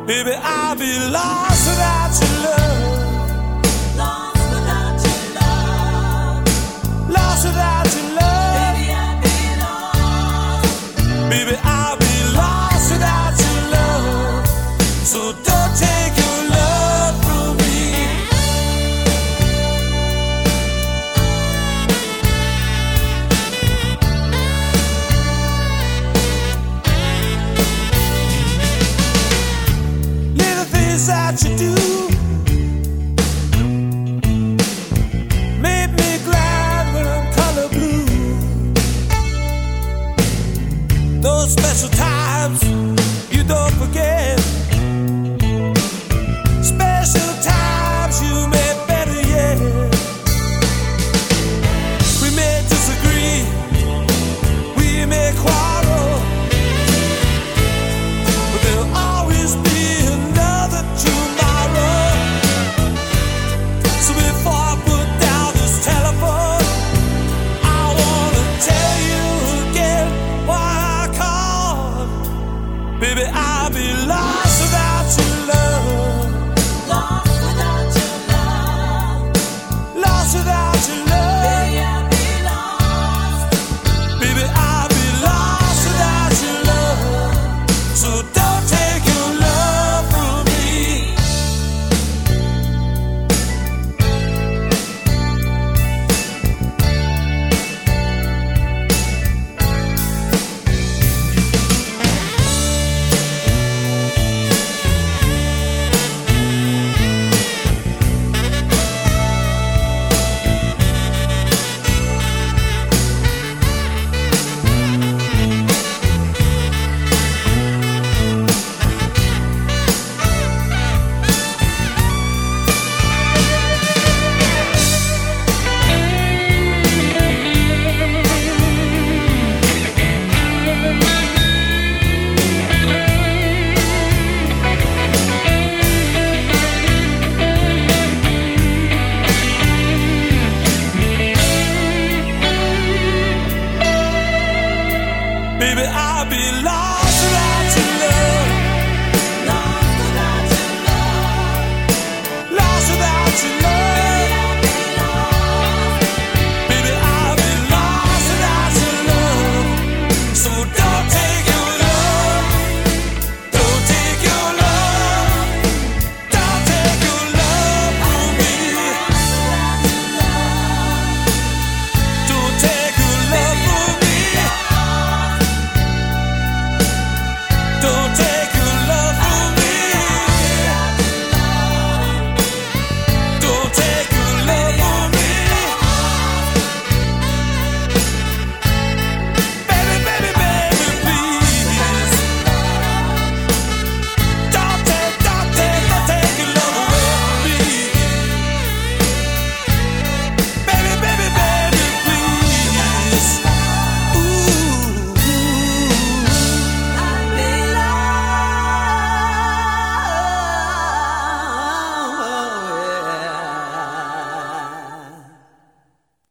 Baby, I'll be lost without your love. Lost without your love. Lost without your love. Baby, I'll be lost. Baby, I'll be lost without your love. So don't take your love from me. Little things that you do made me glad when I'm color blue. Those special times you don't forget. Special times you made better yet. We may disagree, we may quarrel, but there'll always be another tomorrow. So before I put down this telephone, I wanna tell you again why I called. Baby, I'll be lost without your love. Lost without your love. Lost without your love. Baby, I'll be lost. Baby, I'll be lost without your love. So don't take your love from me. Baby, I'll be lost